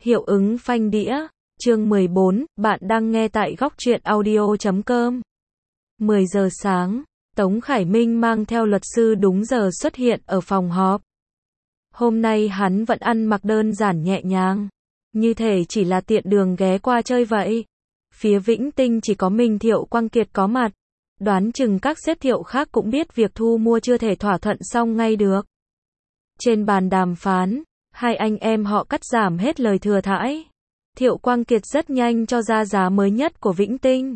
Hiệu ứng phanh đĩa, chương 14, bạn đang nghe tại góc truyện audio.com. 10 giờ sáng, Tống Khải Minh mang theo luật sư đúng giờ xuất hiện ở phòng họp. Hôm nay hắn vẫn ăn mặc đơn giản nhẹ nhàng, như thể chỉ là tiện đường ghé qua chơi vậy. Phía Vĩnh Tinh chỉ có mình Thiệu Quang Kiệt có mặt, đoán chừng các sếp Thiệu khác cũng biết việc thu mua chưa thể thỏa thuận xong ngay được. Trên bàn đàm phán, hai anh em họ cắt giảm hết lời thừa thãi. Thiệu Quang Kiệt rất nhanh cho ra giá mới nhất của Vĩnh Tinh.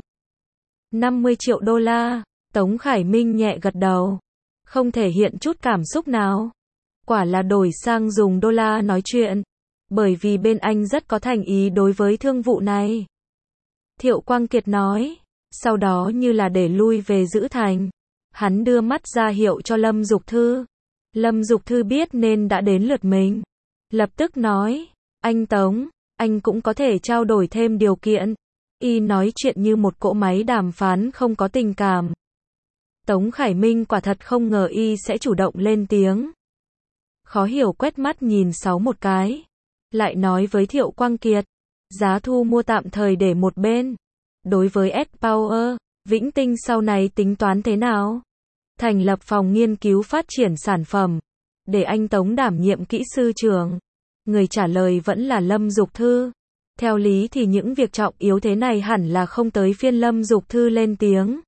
50 triệu đô la, Tống Khải Minh nhẹ gật đầu. Không thể hiện chút cảm xúc nào. Quả là đổi sang dùng đô la nói chuyện. Bởi vì bên anh rất có thành ý đối với thương vụ này. Thiệu Quang Kiệt nói. Sau đó như là để lui về giữ thành. Hắn đưa mắt ra hiệu cho Lâm Dục Thư. Lâm Dục Thư biết nên đã đến lượt mình. Lập tức nói, anh Tống, anh cũng có thể trao đổi thêm điều kiện. Y nói chuyện như một cỗ máy đàm phán không có tình cảm. Tống Khải Minh quả thật không ngờ Y sẽ chủ động lên tiếng. Khó hiểu quét mắt nhìn Sáu một cái. Lại nói với Thiệu Quang Kiệt, giá thu mua tạm thời để một bên. Đối với S-Power, Vĩnh Tinh sau này tính toán thế nào? Thành lập phòng nghiên cứu phát triển sản phẩm. Để anh Tống đảm nhiệm kỹ sư trưởng. Người trả lời vẫn là Lâm Dục Thư. Theo lý thì những việc trọng yếu thế này hẳn là không tới phiên Lâm Dục Thư lên tiếng.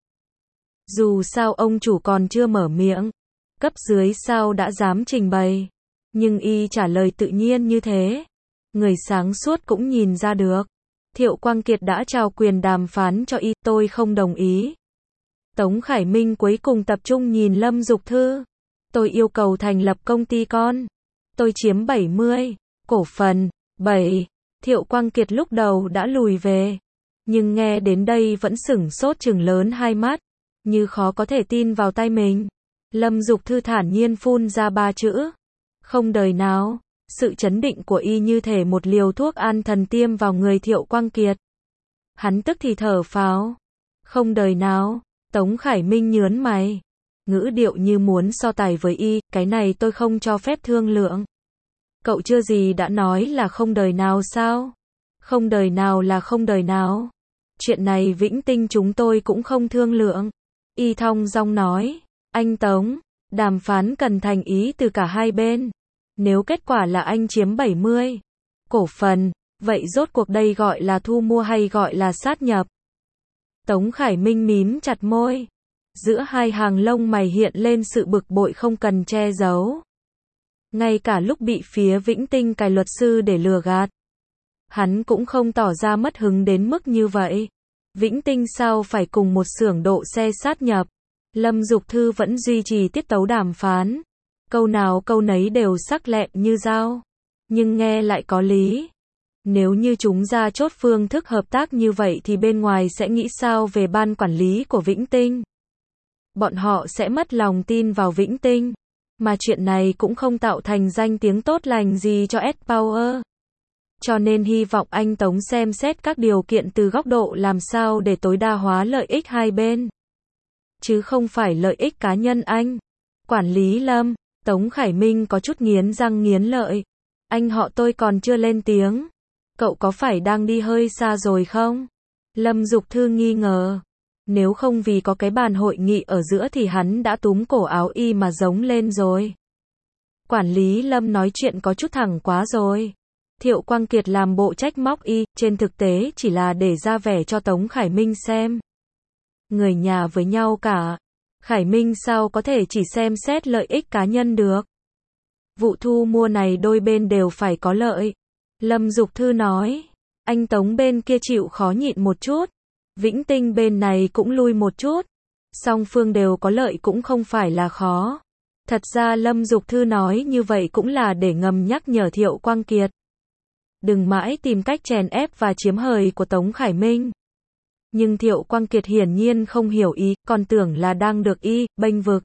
Dù sao ông chủ còn chưa mở miệng. Cấp dưới sao đã dám trình bày. Nhưng Y trả lời tự nhiên như thế. Người sáng suốt cũng nhìn ra được. Thiệu Quang Kiệt đã trao quyền đàm phán cho Y, tôi không đồng ý. Tống Khải Minh cuối cùng tập trung nhìn Lâm Dục Thư. Tôi yêu cầu thành lập công ty con. Tôi chiếm 70 cổ phần. 7. Thiệu Quang Kiệt lúc đầu đã lùi về. Nhưng nghe đến đây vẫn sửng sốt trừng lớn hai mắt. Như khó có thể tin vào tai mình. Lâm Dục Thư thản nhiên phun ra 3 chữ. Không đời nào. Sự chấn định của Y như thể một liều thuốc an thần tiêm vào người Thiệu Quang Kiệt. Hắn tức thì thở phào. Không đời nào. Tống Khải Minh nhớn mày. Ngữ điệu như muốn so tài với Y, cái này tôi không cho phép thương lượng. Cậu chưa gì đã nói là không đời nào sao? Không đời nào là không đời nào. Chuyện này Vĩnh Tinh chúng tôi cũng không thương lượng. Y thong dong nói, anh Tống, đàm phán cần thành ý từ cả hai bên. Nếu kết quả là anh chiếm 70 cổ phần, vậy rốt cuộc đây gọi là thu mua hay gọi là sát nhập? Tống Khải Minh mím chặt môi. Giữa hai hàng lông mày hiện lên sự bực bội không cần che giấu. Ngay cả lúc bị phía Vĩnh Tinh cài luật sư để lừa gạt, hắn cũng không tỏ ra mất hứng đến mức như vậy. Vĩnh Tinh sao phải cùng một xưởng độ xe sát nhập? Lâm Dục Thư vẫn duy trì tiết tấu đàm phán. Câu nào câu nấy đều sắc lẹm như dao. Nhưng nghe lại có lý. Nếu như chúng ra chốt phương thức hợp tác như vậy thì bên ngoài sẽ nghĩ sao về ban quản lý của Vĩnh Tinh? Bọn họ sẽ mất lòng tin vào Vĩnh Tinh. Mà chuyện này cũng không tạo thành danh tiếng tốt lành gì cho S-Power. Cho nên hy vọng anh Tống xem xét các điều kiện từ góc độ làm sao để tối đa hóa lợi ích hai bên. Chứ không phải lợi ích cá nhân anh. Quản lý Lâm, Tống Khải Minh có chút nghiến răng nghiến lợi. Anh họ tôi còn chưa lên tiếng. Cậu có phải đang đi hơi xa rồi không? Lâm Dục Thư nghi ngờ. Nếu không vì có cái bàn hội nghị ở giữa thì hắn đã túm cổ áo Y mà giống lên rồi. Quản lý Lâm nói chuyện có chút thẳng quá rồi. Thiệu Quang Kiệt làm bộ trách móc Y, trên thực tế chỉ là để ra vẻ cho Tống Khải Minh xem. Người nhà với nhau cả. Khải Minh sao có thể chỉ xem xét lợi ích cá nhân được. Vụ thu mua này đôi bên đều phải có lợi. Lâm Dục Thư nói. Anh Tống bên kia chịu khó nhịn một chút. Vĩnh Tinh bên này cũng lui một chút. Song phương đều có lợi cũng không phải là khó. Thật ra Lâm Dục Thư nói như vậy cũng là để ngầm nhắc nhở Thiệu Quang Kiệt. Đừng mãi tìm cách chèn ép và chiếm hời của Tống Khải Minh. Nhưng Thiệu Quang Kiệt hiển nhiên không hiểu ý, còn tưởng là đang được Y bênh vực.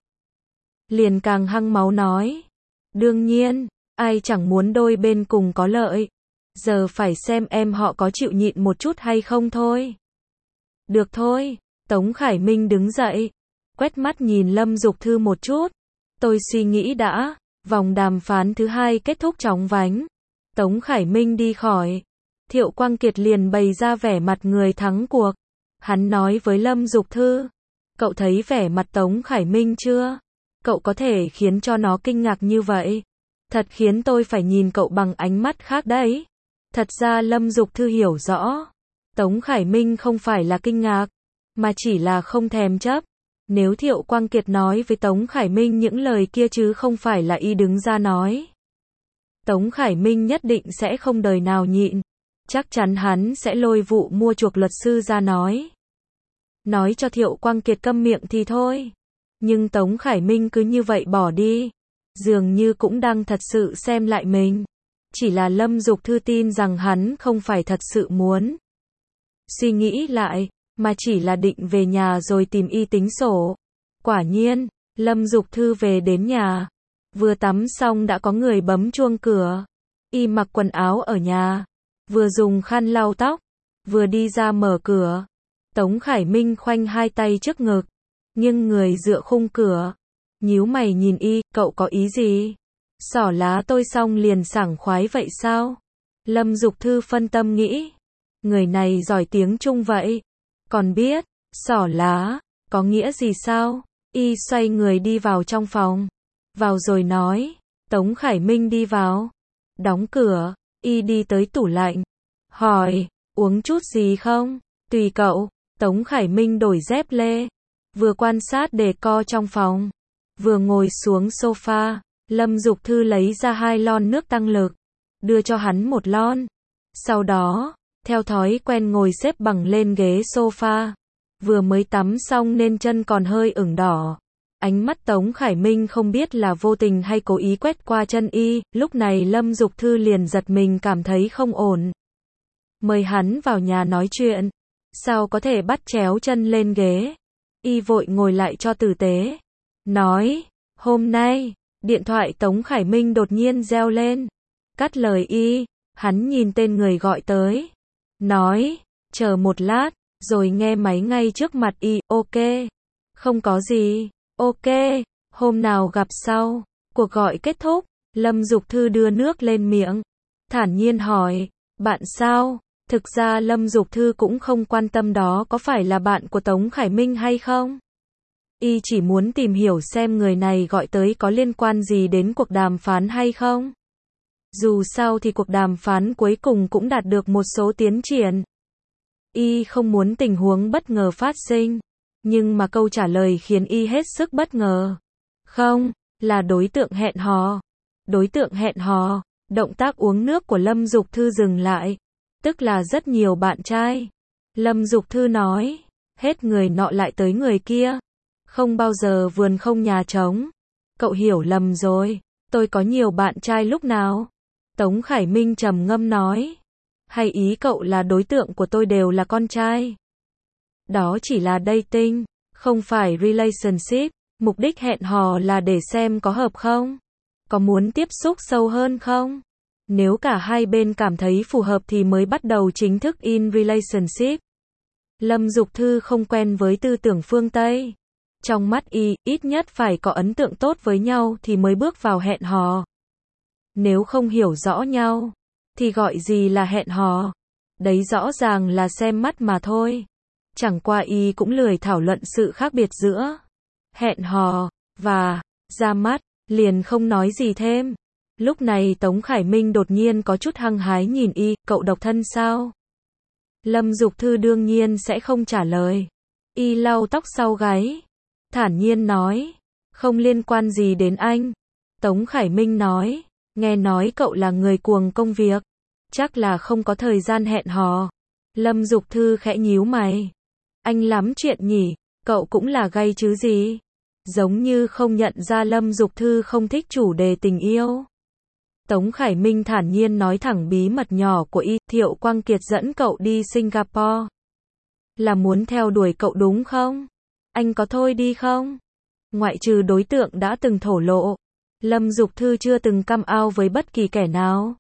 Liền càng hăng máu nói. Đương nhiên, ai chẳng muốn đôi bên cùng có lợi. Giờ phải xem em họ có chịu nhịn một chút hay không thôi. Được thôi, Tống Khải Minh đứng dậy. Quét mắt nhìn Lâm Dục Thư một chút. Tôi suy nghĩ đã. Vòng đàm phán thứ hai kết thúc chóng vánh. Tống Khải Minh đi khỏi. Thiệu Quang Kiệt liền bày ra vẻ mặt người thắng cuộc. Hắn nói với Lâm Dục Thư, cậu thấy vẻ mặt Tống Khải Minh chưa? Cậu có thể khiến cho nó kinh ngạc như vậy. Thật khiến tôi phải nhìn cậu bằng ánh mắt khác đấy. Thật ra Lâm Dục Thư hiểu rõ. Tống Khải Minh không phải là kinh ngạc, mà chỉ là không thèm chấp. Nếu Thiệu Quang Kiệt nói với Tống Khải Minh những lời kia chứ không phải là y đứng ra nói, Tống Khải Minh nhất định sẽ không đời nào nhịn. Chắc chắn hắn sẽ lôi vụ mua chuộc luật sư ra nói. Nói cho Thiệu Quang Kiệt câm miệng thì thôi. Nhưng Tống Khải Minh cứ như vậy bỏ đi. Dường như cũng đang thật sự xem lại mình. Chỉ là Lâm Dục Thư tin rằng hắn không phải thật sự muốn suy nghĩ lại, mà chỉ là định về nhà rồi tìm y tính sổ. Quả nhiên, Lâm Dục Thư về đến nhà. Vừa tắm xong đã có người bấm chuông cửa. Y mặc quần áo ở nhà. Vừa dùng khăn lau tóc. Vừa đi ra mở cửa. Tống Khải Minh khoanh hai tay trước ngực. Nhưng người dựa khung cửa. Nhíu mày nhìn y, cậu có ý gì? Xỏ lá tôi xong liền sảng khoái vậy sao? Lâm Dục Thư phân tâm nghĩ. Người này giỏi tiếng Trung vậy. Còn biết, xỏ lá, có nghĩa gì sao? Y xoay người đi vào trong phòng. Vào rồi nói. Tống Khải Minh đi vào. Đóng cửa, y đi tới tủ lạnh. Hỏi, uống chút gì không? Tùy cậu. Tống Khải Minh đổi dép lê. Vừa quan sát đề co trong phòng. Vừa ngồi xuống sofa. Lâm Dục Thư lấy ra 2 lon nước tăng lực. Đưa cho hắn 1 lon. Sau đó, theo thói quen ngồi xếp bằng lên ghế sofa. Vừa mới tắm xong nên chân còn hơi ửng đỏ. Ánh mắt Tống Khải Minh không biết là vô tình hay cố ý quét qua chân y. Lúc này Lâm Dục Thư liền giật mình cảm thấy không ổn. Mời hắn vào nhà nói chuyện. Sao có thể bắt chéo chân lên ghế? Y vội ngồi lại cho tử tế. Nói, hôm nay, điện thoại Tống Khải Minh đột nhiên reo lên. Cắt lời y, hắn nhìn tên người gọi tới. Nói, chờ một lát, rồi nghe máy ngay trước mặt y, ok. Không có gì, ok, hôm nào gặp sau. Cuộc gọi kết thúc, Lâm Dục Thư đưa nước lên miệng. Thản nhiên hỏi, bạn sao? Thực ra Lâm Dục Thư cũng không quan tâm đó có phải là bạn của Tống Khải Minh hay không. Y chỉ muốn tìm hiểu xem người này gọi tới có liên quan gì đến cuộc đàm phán hay không. Dù sao thì cuộc đàm phán cuối cùng cũng đạt được một số tiến triển. Y không muốn tình huống bất ngờ phát sinh. Nhưng mà câu trả lời khiến y hết sức bất ngờ. Không, là đối tượng hẹn hò. Đối tượng hẹn hò. Động tác uống nước của Lâm Dục Thư dừng lại. Tức là rất nhiều bạn trai. Lâm Dục Thư nói. Hết người nọ lại tới người kia. Không bao giờ vườn không nhà trống. Cậu hiểu lầm rồi. Tôi có nhiều bạn trai lúc nào? Tống Khải Minh trầm ngâm nói. Hay ý cậu là đối tượng của tôi đều là con trai? Đó chỉ là dating, không phải relationship. Mục đích hẹn hò là để xem có hợp không? Có muốn tiếp xúc sâu hơn không? Nếu cả hai bên cảm thấy phù hợp thì mới bắt đầu chính thức in relationship. Lâm Dục Thư không quen với tư tưởng phương Tây. Trong mắt y, ít nhất phải có ấn tượng tốt với nhau thì mới bước vào hẹn hò. Nếu không hiểu rõ nhau, thì gọi gì là hẹn hò? Đấy rõ ràng là xem mắt mà thôi. Chẳng qua y cũng lười thảo luận sự khác biệt giữa hẹn hò và ra mắt, liền không nói gì thêm. Lúc này Tống Khải Minh đột nhiên có chút hăng hái nhìn y, cậu độc thân sao? Lâm Dục Thư đương nhiên sẽ không trả lời. Y lau tóc sau gáy, thản nhiên nói, không liên quan gì đến anh. Tống Khải Minh nói, nghe nói cậu là người cuồng công việc, chắc là không có thời gian hẹn hò. Lâm Dục Thư khẽ nhíu mày. Anh lắm chuyện nhỉ, cậu cũng là gay chứ gì? Giống như không nhận ra Lâm Dục Thư không thích chủ đề tình yêu. Tống Khải Minh thản nhiên nói thẳng bí mật nhỏ của y, Thiệu Quang Kiệt dẫn cậu đi Singapore. Là muốn theo đuổi cậu đúng không? Anh có thôi đi không? Ngoại trừ đối tượng đã từng thổ lộ, Lâm Dục Thư chưa từng căm ao với bất kỳ kẻ nào.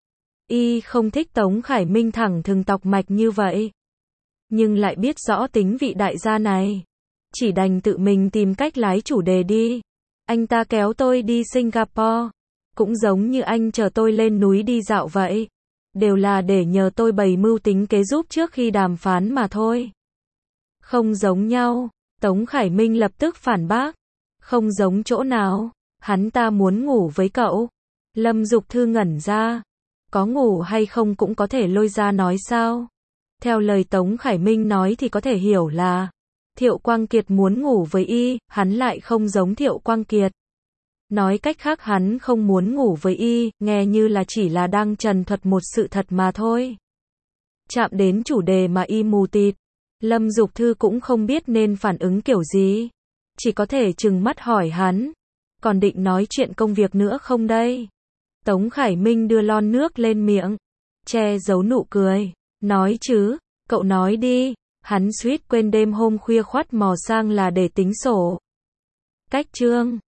Y không thích Tống Khải Minh thẳng thừng tọc mạch như vậy. Nhưng lại biết rõ tính vị đại gia này. Chỉ đành tự mình tìm cách lái chủ đề đi. Anh ta kéo tôi đi Singapore. Cũng giống như anh chờ tôi lên núi đi dạo vậy. Đều là để nhờ tôi bày mưu tính kế giúp trước khi đàm phán mà thôi. Không giống nhau. Tống Khải Minh lập tức phản bác. Không giống chỗ nào. Hắn ta muốn ngủ với cậu. Lâm Dục Thư ngẩn ra. Có ngủ hay không cũng có thể lôi ra nói sao. Theo lời Tống Khải Minh nói thì có thể hiểu là Thiệu Quang Kiệt muốn ngủ với y, hắn lại không giống Thiệu Quang Kiệt. Nói cách khác hắn không muốn ngủ với y, nghe như là chỉ là đang trần thuật một sự thật mà thôi. Chạm đến chủ đề mà y mù tịt. Lâm Dục Thư cũng không biết nên phản ứng kiểu gì. Chỉ có thể trừng mắt hỏi hắn. Còn định nói chuyện công việc nữa không đây? Tống Khải Minh đưa lon nước lên miệng. Che giấu nụ cười. Nói chứ, cậu nói đi. Hắn suýt quên đêm hôm khuya khoắt mò sang là để tính sổ. Cách chương